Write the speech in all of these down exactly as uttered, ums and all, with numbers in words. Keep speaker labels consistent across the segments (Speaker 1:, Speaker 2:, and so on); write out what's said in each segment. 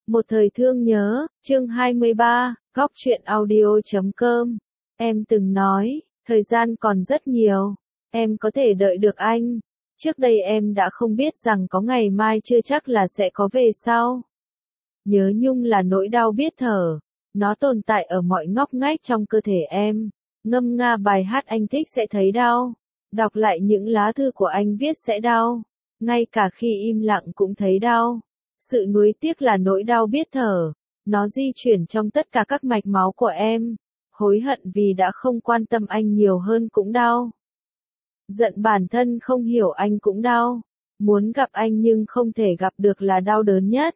Speaker 1: Một thời thương nhớ, chương hai mươi ba, góc truyện audio chấm com. Em từng nói, thời gian còn rất nhiều, em có thể đợi được anh. Trước đây em đã không biết rằng có ngày mai chưa chắc là sẽ có về sau. Nhớ nhung là nỗi đau biết thở, nó tồn tại ở mọi ngóc ngách trong cơ thể em. Ngâm nga bài hát anh thích sẽ thấy đau, đọc lại những lá thư của anh viết sẽ đau, ngay cả khi im lặng cũng thấy đau. Sự nuối tiếc là nỗi đau biết thở, nó di chuyển trong tất cả các mạch máu của em. Hối hận vì đã không quan tâm anh nhiều hơn cũng đau. Giận bản thân không hiểu anh cũng đau. Muốn gặp anh nhưng không thể gặp được là đau đớn nhất.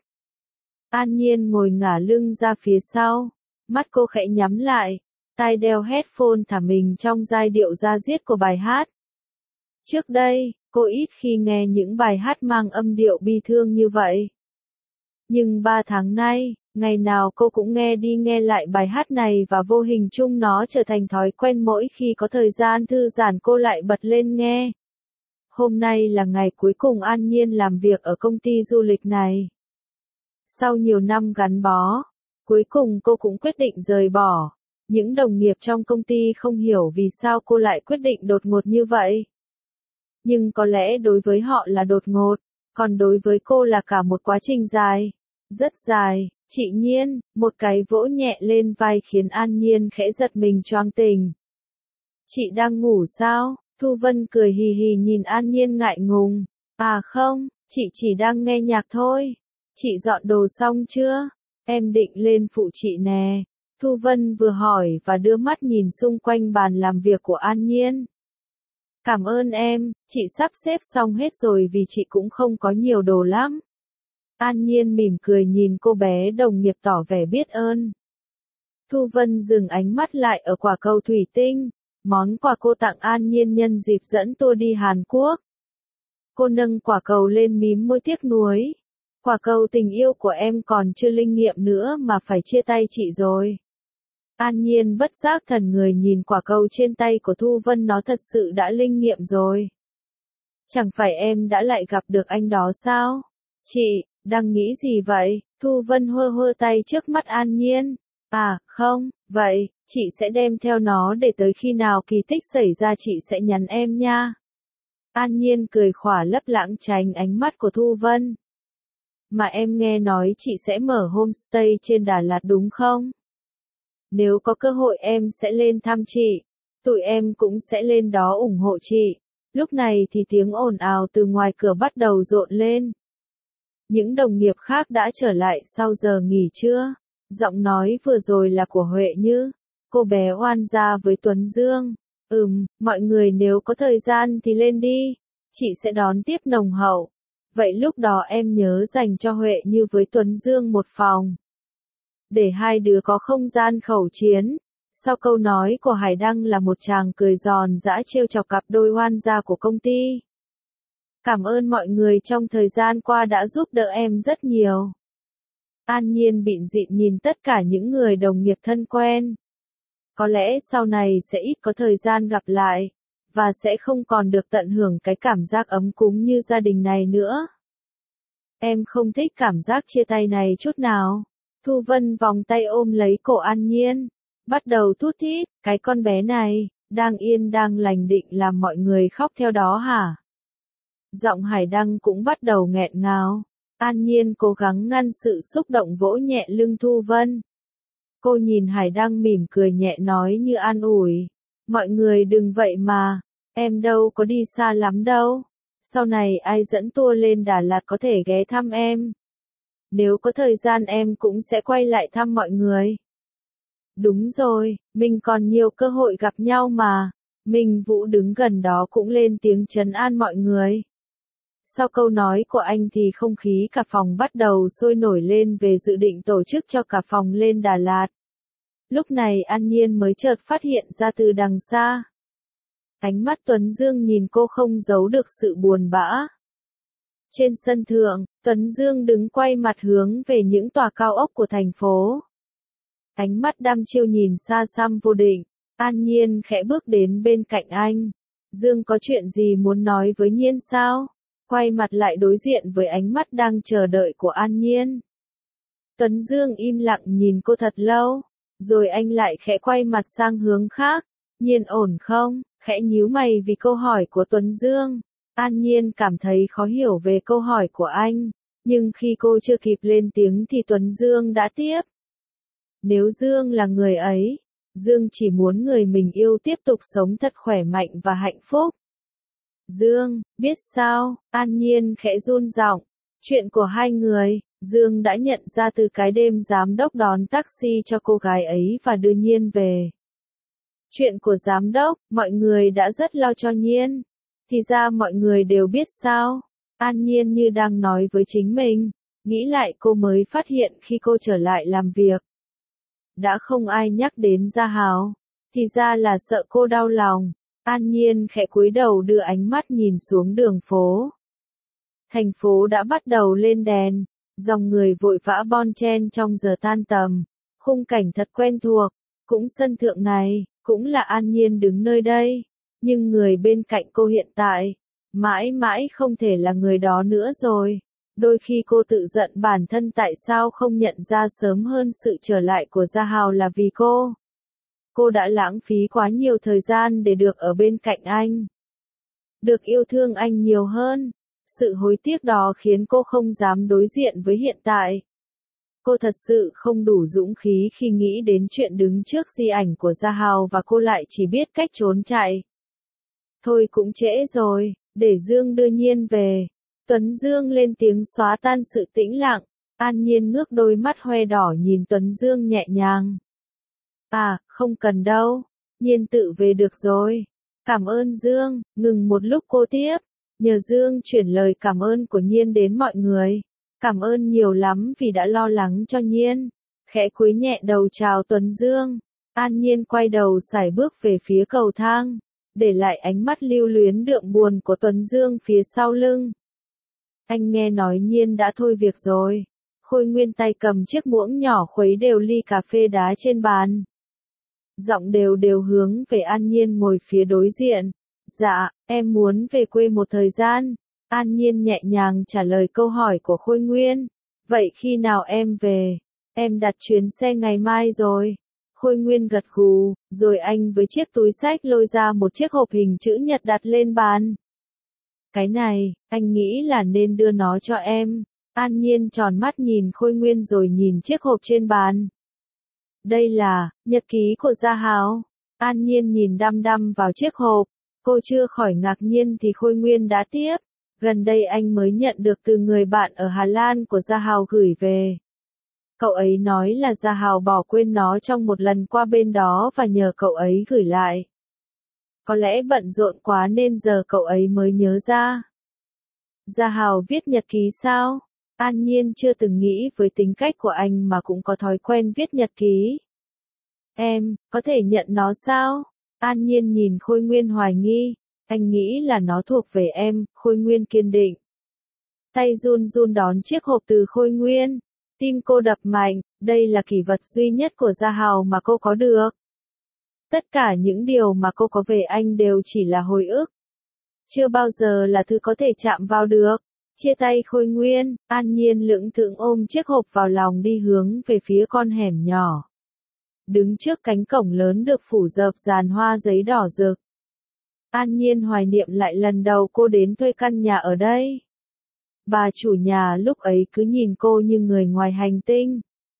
Speaker 1: An Nhiên ngồi ngả lưng ra phía sau, mắt cô khẽ nhắm lại, tai đeo headphone thả mình trong giai điệu da diết của bài hát. Trước đây, cô ít khi nghe những bài hát mang âm điệu bi thương như vậy. Nhưng ba tháng nay, ngày nào cô cũng nghe đi nghe lại bài hát này và vô hình chung nó trở thành thói quen mỗi khi có thời gian thư giãn cô lại bật lên nghe. Hôm nay là ngày cuối cùng An Nhiên làm việc ở công ty du lịch này. Sau nhiều năm gắn bó, cuối cùng cô cũng quyết định rời bỏ. Những đồng nghiệp trong công ty không hiểu vì sao cô lại quyết định đột ngột như vậy. Nhưng có lẽ đối với họ là đột ngột, còn đối với cô là cả một quá trình dài. Rất dài. Chị Nhiên, một cái vỗ nhẹ lên vai khiến An Nhiên khẽ giật mình choàng tỉnh. Chị đang ngủ sao? Thu Vân cười hì hì nhìn An Nhiên ngại ngùng. À không, chị chỉ đang nghe nhạc thôi. Chị dọn đồ xong chưa? Em định lên phụ chị nè. Thu Vân vừa hỏi và đưa mắt nhìn xung quanh bàn làm việc của An Nhiên. Cảm ơn em, chị sắp xếp xong hết rồi vì chị cũng không có nhiều đồ lắm. An Nhiên mỉm cười nhìn cô bé đồng nghiệp tỏ vẻ biết ơn. Thu Vân dừng ánh mắt lại ở quả cầu thủy tinh, món quà cô tặng An Nhiên nhân dịp dẫn tour đi Hàn Quốc. Cô nâng quả cầu lên mím môi tiếc nuối. Quả cầu tình yêu của em còn chưa linh nghiệm nữa mà phải chia tay chị rồi. An Nhiên bất giác thần người nhìn quả cầu trên tay của Thu Vân, nó thật sự đã linh nghiệm rồi. Chẳng phải em đã lại gặp được anh đó sao? Chị, đang nghĩ gì vậy? Thu Vân hơ hơ tay trước mắt An Nhiên. À, không, vậy, chị sẽ đem theo nó để tới khi nào kỳ tích xảy ra chị sẽ nhắn em nha. An Nhiên cười khỏa lấp lãng tránh ánh mắt của Thu Vân. Mà em nghe nói chị sẽ mở homestay trên Đà Lạt đúng không? Nếu có cơ hội em sẽ lên thăm chị. Tụi em cũng sẽ lên đó ủng hộ chị. Lúc này thì tiếng ồn ào từ ngoài cửa bắt đầu rộn lên. Những đồng nghiệp khác đã trở lại sau giờ nghỉ trưa. Giọng nói vừa rồi là của Huệ Như. Cô bé oan gia với Tuấn Dương. Ừm, mọi người nếu có thời gian thì lên đi. Chị sẽ đón tiếp nồng hậu. Vậy lúc đó em nhớ dành cho Huệ Như với Tuấn Dương một phòng. Để hai đứa có không gian khẩu chiến. Sau câu nói của Hải Đăng là một tràng cười giòn giã trêu chọc cặp đôi oan gia của công ty. Cảm ơn mọi người trong thời gian qua đã giúp đỡ em rất nhiều. An Nhiên bịn rịn nhìn tất cả những người đồng nghiệp thân quen. Có lẽ sau này sẽ ít có thời gian gặp lại, và sẽ không còn được tận hưởng cái cảm giác ấm cúng như gia đình này nữa. Em không thích cảm giác chia tay này chút nào. Thu Vân vòng tay ôm lấy cổ An Nhiên, bắt đầu thút thít, cái con bé này, đang yên đang lành định làm mọi người khóc theo đó hả? Giọng Hải Đăng cũng bắt đầu nghẹn ngào. An Nhiên cố gắng ngăn sự xúc động vỗ nhẹ lưng Thu Vân. Cô nhìn Hải Đăng mỉm cười nhẹ nói như an ủi. Mọi người đừng vậy mà, em đâu có đi xa lắm đâu. Sau này ai dẫn tour lên Đà Lạt có thể ghé thăm em. Nếu có thời gian em cũng sẽ quay lại thăm mọi người. Đúng rồi, mình còn nhiều cơ hội gặp nhau mà. Minh Vũ đứng gần đó cũng lên tiếng trấn an mọi người. Sau câu nói của anh thì không khí cả phòng bắt đầu sôi nổi lên về dự định tổ chức cho cả phòng lên Đà Lạt. Lúc này An Nhiên mới chợt phát hiện ra từ đằng xa. Ánh mắt Tuấn Dương nhìn cô không giấu được sự buồn bã. Trên sân thượng, Tuấn Dương đứng quay mặt hướng về những tòa cao ốc của thành phố. Ánh mắt đăm chiêu nhìn xa xăm vô định. An Nhiên khẽ bước đến bên cạnh anh. Dương có chuyện gì muốn nói với Nhiên sao? Quay mặt lại đối diện với ánh mắt đang chờ đợi của An Nhiên. Tuấn Dương im lặng nhìn cô thật lâu, rồi anh lại khẽ quay mặt sang hướng khác. Nhiên ổn không? Khẽ nhíu mày vì câu hỏi của Tuấn Dương. An Nhiên cảm thấy khó hiểu về câu hỏi của anh, nhưng khi cô chưa kịp lên tiếng thì Tuấn Dương đã tiếp. Nếu Dương là người ấy, Dương chỉ muốn người mình yêu tiếp tục sống thật khỏe mạnh và hạnh phúc. Dương, biết sao? An Nhiên khẽ run giọng. Chuyện của hai người, Dương đã nhận ra từ cái đêm giám đốc đón taxi cho cô gái ấy và đưa Nhiên về. Chuyện của giám đốc, mọi người đã rất lo cho Nhiên. Thì ra mọi người đều biết sao? An Nhiên như đang nói với chính mình, nghĩ lại cô mới phát hiện khi cô trở lại làm việc. Đã không ai nhắc đến Gia Hào, thì ra là sợ cô đau lòng. An Nhiên khẽ cúi đầu đưa ánh mắt nhìn xuống đường phố. Thành phố đã bắt đầu lên đèn, dòng người vội vã bon chen trong giờ tan tầm. Khung cảnh thật quen thuộc, cũng sân thượng này, cũng là An Nhiên đứng nơi đây. Nhưng người bên cạnh cô hiện tại, mãi mãi không thể là người đó nữa rồi. Đôi khi cô tự giận bản thân tại sao không nhận ra sớm hơn sự trở lại của Gia Hào là vì cô. Cô đã lãng phí quá nhiều thời gian để được ở bên cạnh anh. Được yêu thương anh nhiều hơn. Sự hối tiếc đó khiến cô không dám đối diện với hiện tại. Cô thật sự không đủ dũng khí khi nghĩ đến chuyện đứng trước di ảnh của Gia Hào và cô lại chỉ biết cách trốn chạy. Thôi cũng trễ rồi, để Dương đưa Nhiên về. Tuấn Dương lên tiếng xóa tan sự tĩnh lặng. An Nhiên ngước đôi mắt hoe đỏ nhìn Tuấn Dương nhẹ nhàng. À, không cần đâu. Nhiên tự về được rồi. Cảm ơn Dương. Ngừng một lúc cô tiếp. Nhờ Dương chuyển lời cảm ơn của Nhiên đến mọi người. Cảm ơn nhiều lắm vì đã lo lắng cho Nhiên. Khẽ cúi nhẹ đầu chào Tuấn Dương. An Nhiên quay đầu sải bước về phía cầu thang, để lại ánh mắt lưu luyến đượm buồn của Tuấn Dương phía sau lưng. Anh nghe nói Nhiên đã thôi việc rồi. Khôi Nguyên tay cầm chiếc muỗng nhỏ khuấy đều ly cà phê đá trên bàn. Giọng đều đều hướng về An Nhiên ngồi phía đối diện. Dạ, em muốn về quê một thời gian. An Nhiên nhẹ nhàng trả lời câu hỏi của Khôi Nguyên. Vậy khi nào em về? Em đặt chuyến xe ngày mai rồi. Khôi Nguyên gật gù, rồi anh với chiếc túi xách lôi ra một chiếc hộp hình chữ nhật đặt lên bàn. Cái này, anh nghĩ là nên đưa nó cho em. An Nhiên tròn mắt nhìn Khôi Nguyên rồi nhìn chiếc hộp trên bàn. Đây là, nhật ký của Gia Hào. An Nhiên nhìn đăm đăm vào chiếc hộp. Cô chưa khỏi ngạc nhiên thì Khôi Nguyên đã tiếp. Gần đây anh mới nhận được từ người bạn ở Hà Lan của Gia Hào gửi về. Cậu ấy nói là Gia Hào bỏ quên nó trong một lần qua bên đó và nhờ cậu ấy gửi lại. Có lẽ bận rộn quá nên giờ cậu ấy mới nhớ ra. Gia Hào viết nhật ký sao? An Nhiên chưa từng nghĩ với tính cách của anh mà cũng có thói quen viết nhật ký. Em, có thể nhận nó sao? An Nhiên nhìn Khôi Nguyên hoài nghi. Anh nghĩ là nó thuộc về em, Khôi Nguyên kiên định. Tay run run đón chiếc hộp từ Khôi Nguyên. Tim cô đập mạnh, đây là kỷ vật duy nhất của Gia Hào mà cô có được. Tất cả những điều mà cô có về anh đều chỉ là hồi ức. Chưa bao giờ là thứ có thể chạm vào được. Chia tay Khôi Nguyên, An Nhiên lững thững ôm chiếc hộp vào lòng đi hướng về phía con hẻm nhỏ. Đứng trước cánh cổng lớn được phủ rợp dàn hoa giấy đỏ rực. An Nhiên hoài niệm lại lần đầu cô đến thuê căn nhà ở đây. Bà chủ nhà lúc ấy cứ nhìn cô như người ngoài hành tinh.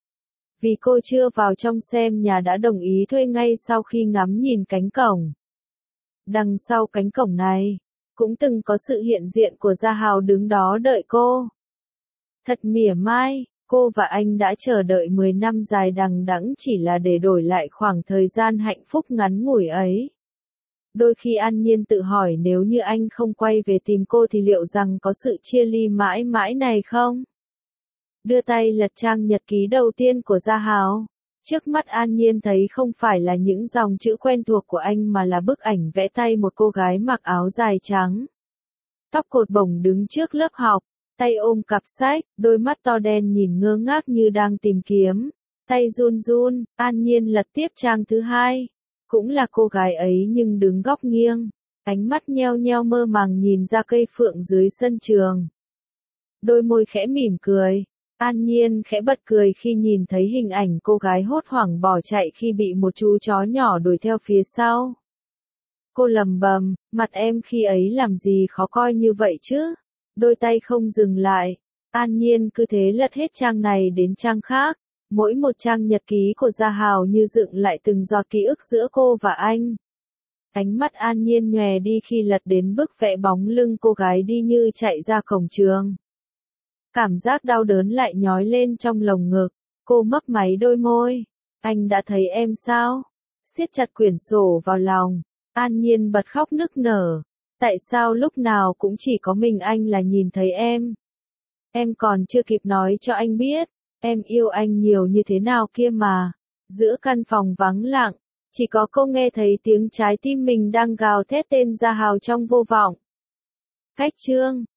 Speaker 1: Vì cô chưa vào trong xem nhà đã đồng ý thuê ngay sau khi ngắm nhìn cánh cổng. Đằng sau cánh cổng này, cũng từng có sự hiện diện của Gia Hào đứng đó đợi cô. Thật mỉa mai, cô và anh đã chờ đợi mười năm dài đằng đẵng chỉ là để đổi lại khoảng thời gian hạnh phúc ngắn ngủi ấy. Đôi khi An Nhiên tự hỏi nếu như anh không quay về tìm cô thì liệu rằng có sự chia ly mãi mãi này không? Đưa tay lật trang nhật ký đầu tiên của Gia Hào. Trước mắt An Nhiên thấy không phải là những dòng chữ quen thuộc của anh mà là bức ảnh vẽ tay một cô gái mặc áo dài trắng. Tóc cột bổng đứng trước lớp học, tay ôm cặp sách, đôi mắt to đen nhìn ngơ ngác như đang tìm kiếm. Tay run run, An Nhiên lật tiếp trang thứ hai. Cũng là cô gái ấy nhưng đứng góc nghiêng, ánh mắt nheo nheo mơ màng nhìn ra cây phượng dưới sân trường. Đôi môi khẽ mỉm cười. An Nhiên khẽ bật cười khi nhìn thấy hình ảnh cô gái hốt hoảng bỏ chạy khi bị một chú chó nhỏ đuổi theo phía sau. Cô lầm bầm, mặt em khi ấy làm gì khó coi như vậy chứ? Đôi tay không dừng lại. An Nhiên cứ thế lật hết trang này đến trang khác. Mỗi một trang nhật ký của Gia Hào như dựng lại từng giọt ký ức giữa cô và anh. Ánh mắt An Nhiên nhòe đi khi lật đến bức vẽ bóng lưng cô gái đi như chạy ra cổng trường. Cảm giác đau đớn lại nhói lên trong lồng ngực. Cô mấp máy đôi môi. Anh đã thấy em sao? Siết chặt quyển sổ vào lòng. An Nhiên bật khóc nức nở. Tại sao lúc nào cũng chỉ có mình anh là nhìn thấy em? Em còn chưa kịp nói cho anh biết. Em yêu anh nhiều như thế nào kia mà. Giữa căn phòng vắng lặng. Chỉ có cô nghe thấy tiếng trái tim mình đang gào thét tên Gia Hào trong vô vọng. Cách chương